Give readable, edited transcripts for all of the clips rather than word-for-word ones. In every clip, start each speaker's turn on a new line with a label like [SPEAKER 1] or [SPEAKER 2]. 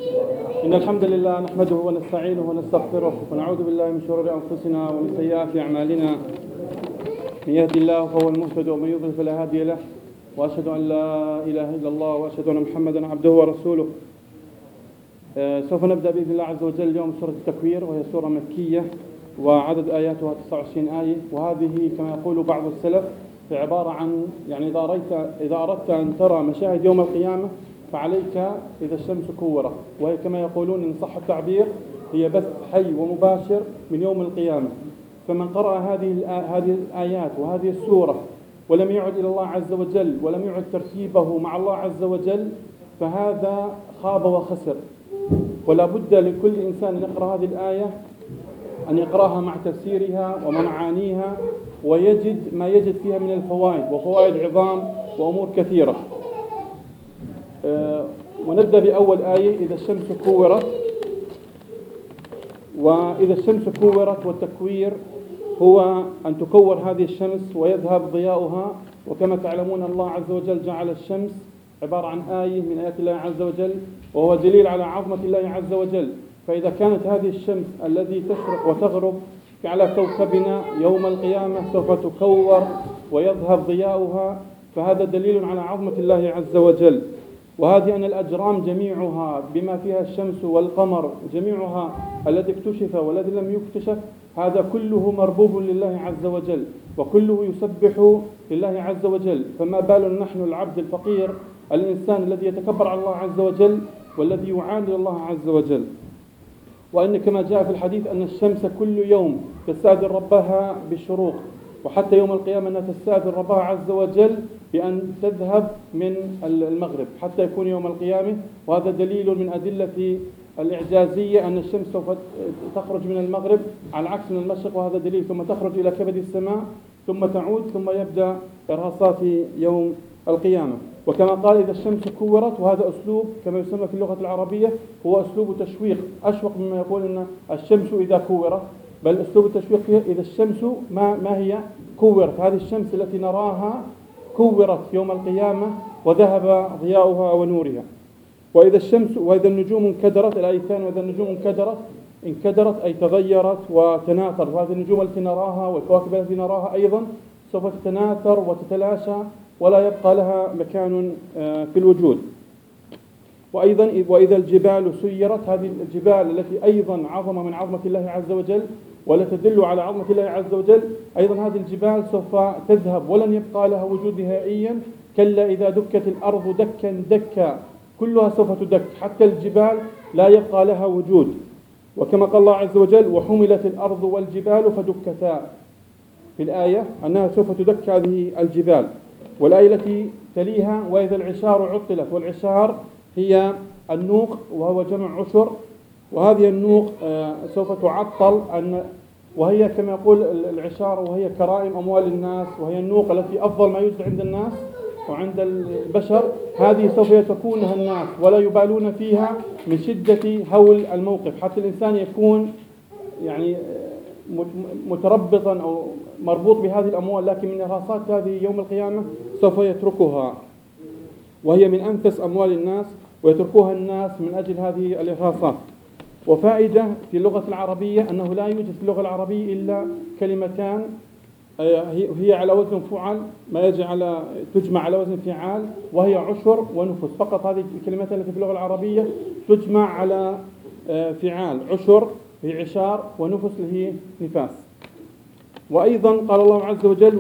[SPEAKER 1] إن الحمد لله نحمده ونستعينه ونستغفره ونعوذ بالله من شرور أنفسنا ومن سيئات أعمالنا. من يهدي الله فهو المهتد ومن يضلل فلا هادي له، وأشهد أن لا إله إلا الله وأشهد أن محمدا عبده ورسوله. سوف نبدأ بإذن الله عز وجل اليوم سورة التكوير، وهي سورة مكية وعدد آياتها 29 آية. وهذه كما يقول بعض السلف عبارة عن إذا أردت أن ترى مشاهد يوم القيامة فعليك إذا الشمس كورت، وهي كما يقولون إن صح التعبير هي بث حي ومباشر من يوم القيامة. فمن قرأ هذه الآيات وهذه السورة ولم يعد إلى الله عز وجل ولم يعد ترتيبه مع الله عز وجل فهذا خاب وخسر. ولا بد لكل إنسان يقرأ هذه الآية أن يقرأها مع تفسيرها ومعانيها، ويجد ما يجد فيها من الفوائد، وفوائد عظام وأمور كثيرة. ونبدأ بأول آية: إذا الشمس كورت. وإذا الشمس كورت، والتكوير هو أن تكور هذه الشمس ويذهب ضياؤها. وكما تعلمون الله عز وجل جعل الشمس عبارة عن آية من آيات الله عز وجل، وهو دليل على عظمة الله عز وجل. فإذا كانت هذه الشمس التي تشرق وتغرب على كوكبنا يوم القيامة سوف تكور ويذهب ضياؤها، فهذا دليل على عظمة الله عز وجل. وهذه أن الأجرام جميعها بما فيها الشمس والقمر جميعها الذي اكتشف والذي لم يكتشف، هذا كله مربوب لله عز وجل وكله يسبح لله عز وجل. فما بال نحن العبد الفقير الإنسان الذي يتكبر على الله عز وجل والذي يعاند الله عز وجل. وأن كما جاء في الحديث أن الشمس كل يوم تستأذن ربها بالشروق، وحتى يوم القيامة أنها تستأذن ربها عز وجل بأن تذهب من المغرب حتى يكون يوم القيامة. وهذا دليل من أدلة الإعجازية أن الشمس سوف تخرج من المغرب على عكس من المشرق، وهذا دليل ثم تخرج إلى كبد السماء ثم تعود ثم يبدأ إرهاصات يوم القيامة. وكما قال إذا الشمس كورت، وهذا أسلوب كما يسمى في اللغة العربية هو أسلوب تشويق أشوق مما يقول أن الشمس إذا كورت، بل أسلوب التشويق إذا الشمس ما هي كورت. هذه الشمس التي نراها كورت يوم القيامة وذهب ضياؤها ونورها. وإذا النجوم انكدرت، الآية الثانية: وإذا النجوم انكدرت أي تغيرت وتناثرت. وهذه النجوم التي نراها والكواكب التي نراها أيضا سوف تتناثر وتتلاشى ولا يبقى لها مكان في الوجود. وأيضا وإذا الجبال سيرت، هذه الجبال التي أيضا عظمة من عظمة الله عز وجل ولا تدل على عظمة الله عز وجل، أيضا هذه الجبال سوف تذهب ولن يبقى لها وجود نهائيا. كلا إذا دكت الأرض دكا دكا، كلها سوف تدك حتى الجبال لا يبقى لها وجود. وكما قال الله عز وجل: وحملت الأرض والجبال فدكتا، في الآية أنها سوف تدك هذه الجبال. والآية التي تليها: وإذا العشار عطلت. والعشار هي النوق وهو جمع عشر، وهذه النوق سوف تعطل وهي كما يقول العشار وهي كرائم أموال الناس، وهي النوق التي أفضل ما يوجد عند الناس وعند البشر. هذه سوف يتركونها الناس ولا يبالون فيها من شدة هول الموقف، حتى الإنسان يكون يعني متربطا أو مربوط بهذه الأموال، لكن من إرهاصات هذه يوم القيامة سوف يتركها، وهي من أنفس أموال الناس ويتركوها الناس من أجل هذه الإرهاصات. وفائدة في اللغة العربية أنه لا يوجد في اللغة العربية إلا كلمتان هي على وزن فعل، ما يجي تجمع على وزن فعال، وهي عشر ونفس. فقط هذه الكلمتين التي في اللغة العربية تجمع على فعال: عشر هي عشار ونفس هي نفاس. وأيضا قال الله عز وجل: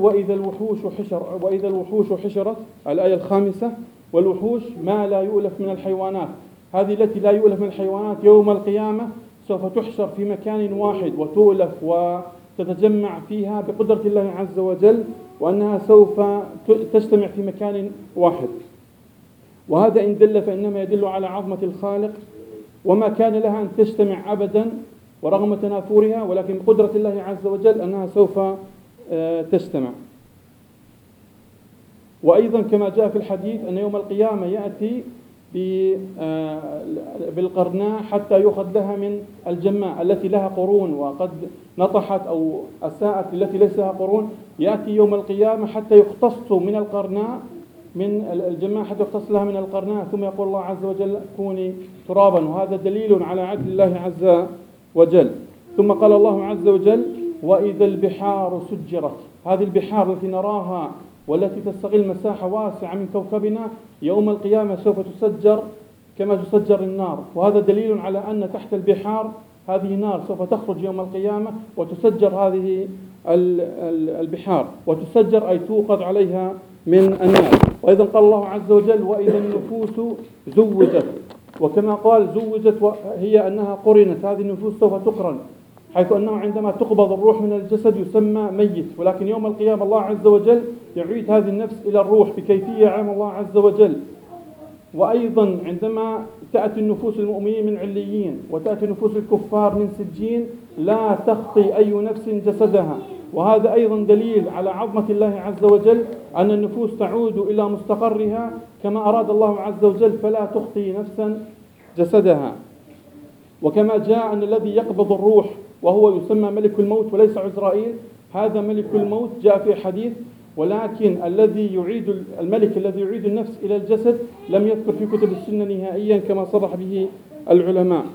[SPEAKER 1] وإذا الوحوش حشرت، الآية الخامسة. والوحوش ما لا يؤلف من الحيوانات، هذه التي لا يؤلف من الحيوانات يوم القيامة سوف تحشر في مكان واحد وتؤلف وتتجمع فيها بقدرة الله عز وجل، وأنها سوف تجتمع في مكان واحد. وهذا إن دل فإنما يدل على عظمة الخالق، وما كان لها أن تجتمع أبدا ورغم تنافرها، ولكن بقدرة الله عز وجل أنها سوف تجتمع. وأيضا كما جاء في الحديث أن يوم القيامة يأتي بالقرناء حتى يؤخذ لها من الجماء التي لها قرون وقد نطحت أو أساءت التي ليس لها قرون، يأتي يوم القيامة حتى يقتص من القرناء من الجماحة تغتسلها من القرناء، ثم يقول الله عز وجل كوني ترابا، وهذا دليل على عدل الله عز وجل. ثم قال الله عز وجل وإذا البحار سجرت. هذه البحار التي نراها والتي تستغل مساحة واسعة من كوكبنا يوم القيامة سوف تسجر كما تسجر النار، وهذا دليل على أن تحت البحار هذه نار سوف تخرج يوم القيامة وتسجر هذه البحار، وتسجر أي توقد عليها من النار. وأيضا قال الله عز وجل وإذا النفوس زوجت، وكما قال زوجت هي أنها قرنت، هذه النفوس سوف تقرن، حيث أنه عندما تقبض الروح من الجسد يسمى ميت، ولكن يوم القيامة الله عز وجل يعيد هذه النفس إلى الروح بكيفية يعلم الله عز وجل. وأيضا عندما تأتي النفوس المؤمنين من عليين وتأتي نفوس الكفار من سجين لا تخطي أي نفس جسدها، وهذا أيضا دليل على عظمة الله عز وجل أن النفوس تعود إلى مستقرها كما أراد الله عز وجل، فلا تخطي نفسا جسدها. وكما جاء أن الذي يقبض الروح وهو يسمى ملك الموت وليس عزرائيل، هذا ملك الموت جاء في حديث، ولكن الملك الذي يعيد النفس إلى الجسد لم يذكر في كتب السنة نهائيا كما صرح به العلماء.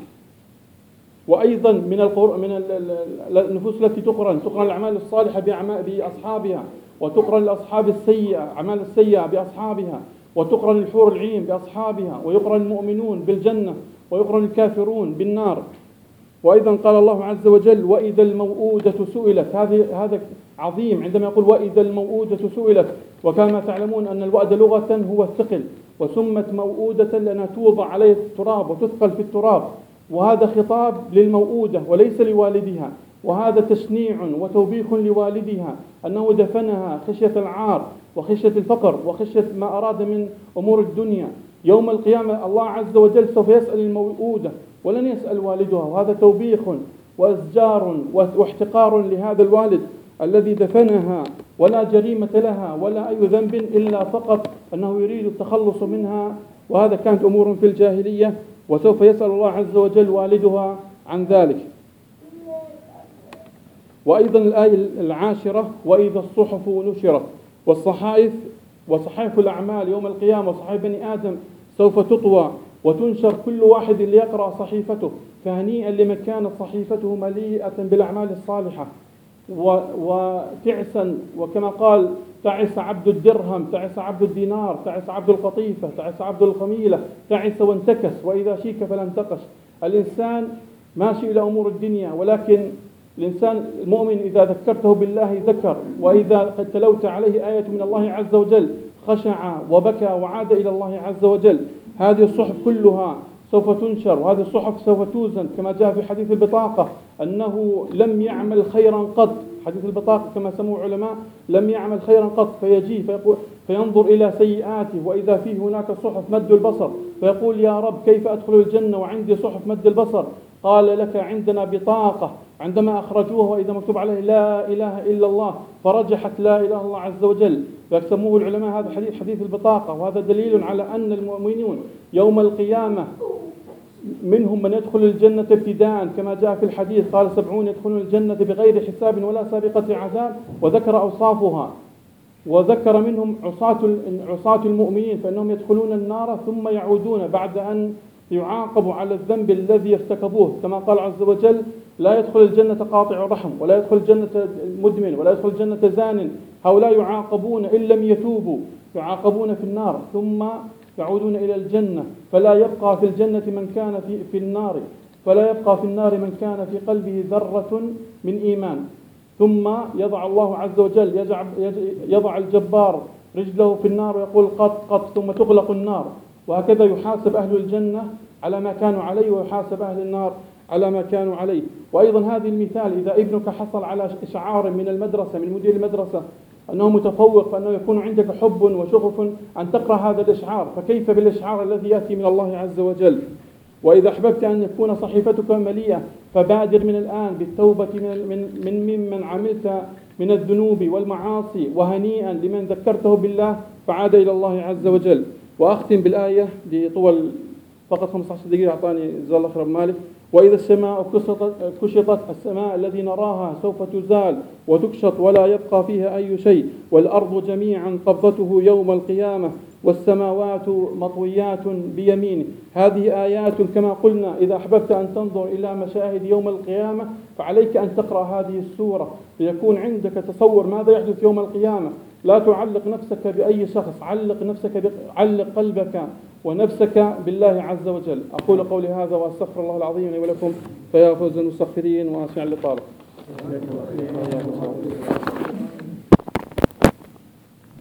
[SPEAKER 1] وأيضا من النفوس التي تقرن الأعمال الصالحة بأصحابها، وتقرن الأصحاب السيئة أعمال السيئة بأصحابها، وتقرن الحور العين بأصحابها، ويقرن المؤمنون بالجنة ويقرن الكافرون بالنار. وأيضا قال الله عز وجل وإذا الموءودة سئلت، هذا عظيم عندما يقول وإذا الموءودة سئلت، وكما تعلمون أن الوأد لغة هو الثقل، وسمت موءودة لأنها توضع عليه التراب وتثقل في التراب، وهذا خطاب للموءودة وليس لوالدها، وهذا تشنيع وتوبيخ لوالدها أنه دفنها خشية العار وخشية الفقر وخشية ما أراد من أمور الدنيا. يوم القيامة الله عز وجل سوف يسأل الموءودة ولن يسأل والدها، وهذا توبيخ وإزجار واحتقار لهذا الوالد الذي دفنها ولا جريمة لها ولا أي ذنب إلا فقط أنه يريد التخلص منها، وهذا كانت أمور في الجاهلية، وسوف يسأل الله عز وجل والدها عن ذلك. وأيضا الآية العاشرة وإذا الصحف نشرت، وصحائف الأعمال يوم القيامة وصحائف بني آدم سوف تطوى وتنشر كل واحد ليقرأ صحيفته، فهنيئا لمن كانت صحيفته مليئة بالأعمال الصالحة، وتعسا، وكما قال تعس عبد الدرهم، تعس عبد الدينار، تعس عبد القطيفة، تعس عبد الخميلة، تعس وانتكس وإذا شيك فلا انتقش. الإنسان ماشي إلى أمور الدنيا، ولكن الإنسان المؤمن إذا ذكرته بالله ذكر، وإذا قد تلوت عليه آية من الله عز وجل خشع وبكى وعاد إلى الله عز وجل. هذه الصحف كلها سوف تنشر، وهذه الصحف سوف توزن، كما جاء في حديث البطاقة أنه لم يعمل خيرا قط، حديث البطاقة كما سموه علماء لم يعمل خيرا قط، فيجي فينظر إلى سيئاته وإذا فيه هناك صحف مد البصر، فيقول يا رب كيف أدخل الجنة وعندي صحف مد البصر؟ قال لك عندنا بطاقة عندما أخرجوها وإذا مكتوب عليه لا إله إلا الله فرجحت لا إله إلا الله عز وجل، فيسموه العلماء هذا حديث البطاقة. وهذا دليل على أن المؤمنون يوم القيامة منهم من يدخل الجنة ابتداء كما جاء في الحديث قال 70 يدخلون الجنة بغير حساب ولا سابقة عذاب، وذكر أوصافها، وذكر منهم عصاة المؤمنين فإنهم يدخلون النار ثم يعودون بعد أن يعاقبوا على الذنب الذي ارتكبوه، كما قال عز وجل لا يدخل الجنة قاطع رحم ولا يدخل الجنة مدمن ولا يدخل الجنة زان، هؤلاء يعاقبون إن لم يتوبوا يعاقبون في النار ثم يعودون إلى الجنة، فلا يبقى في الجنة من كان في النار، فلا يبقى في النار من كان في قلبه ذرة من إيمان. ثم يضع الله عز وجل يضع الجبار رجله في النار ويقول قط قط، ثم تغلق النار، وهكذا يحاسب أهل الجنة على ما كانوا عليه ويحاسب أهل النار على ما كانوا عليه. وأيضا هذه المثال إذا ابنك حصل على إشعار من المدرسة من مدير المدرسة أنه متفوق، فأنه يكون عندك حب وشغف أن تقرأ هذا الإشعار، فكيف بالإشعار الذي يأتي من الله عز وجل؟ وإذا أحببت أن يكون صحيفتك مليئة فبادر من الآن بالتوبة ممن عملت من الذنوب والمعاصي، وهنيئا لمن ذكرته بالله فعاد إلى الله عز وجل. وأختم بالآية لطول فقط 15 دقيقة أعطاني جزاه الله خير مالك. وإذا السماء كشطت، السماء التي نراها سوف تزال وتكشط ولا يبقى فيها أي شيء، والأرض جميعا قبضته يوم القيامة والسماوات مطويات بيمينه. هذه آيات كما قلنا، إذا أحببت أن تنظر إلى مشاهد يوم القيامة فعليك أن تقرأ هذه السورة ليكون عندك تصور ماذا يحدث يوم القيامة. لا تعلق نفسك بأي شخص، علق قلبك ونفسك بالله عز وجل. أقول قولي هذا وأستغفر الله العظيم لي ولكم، فيا فوز المستغفرين واسع الإطالة.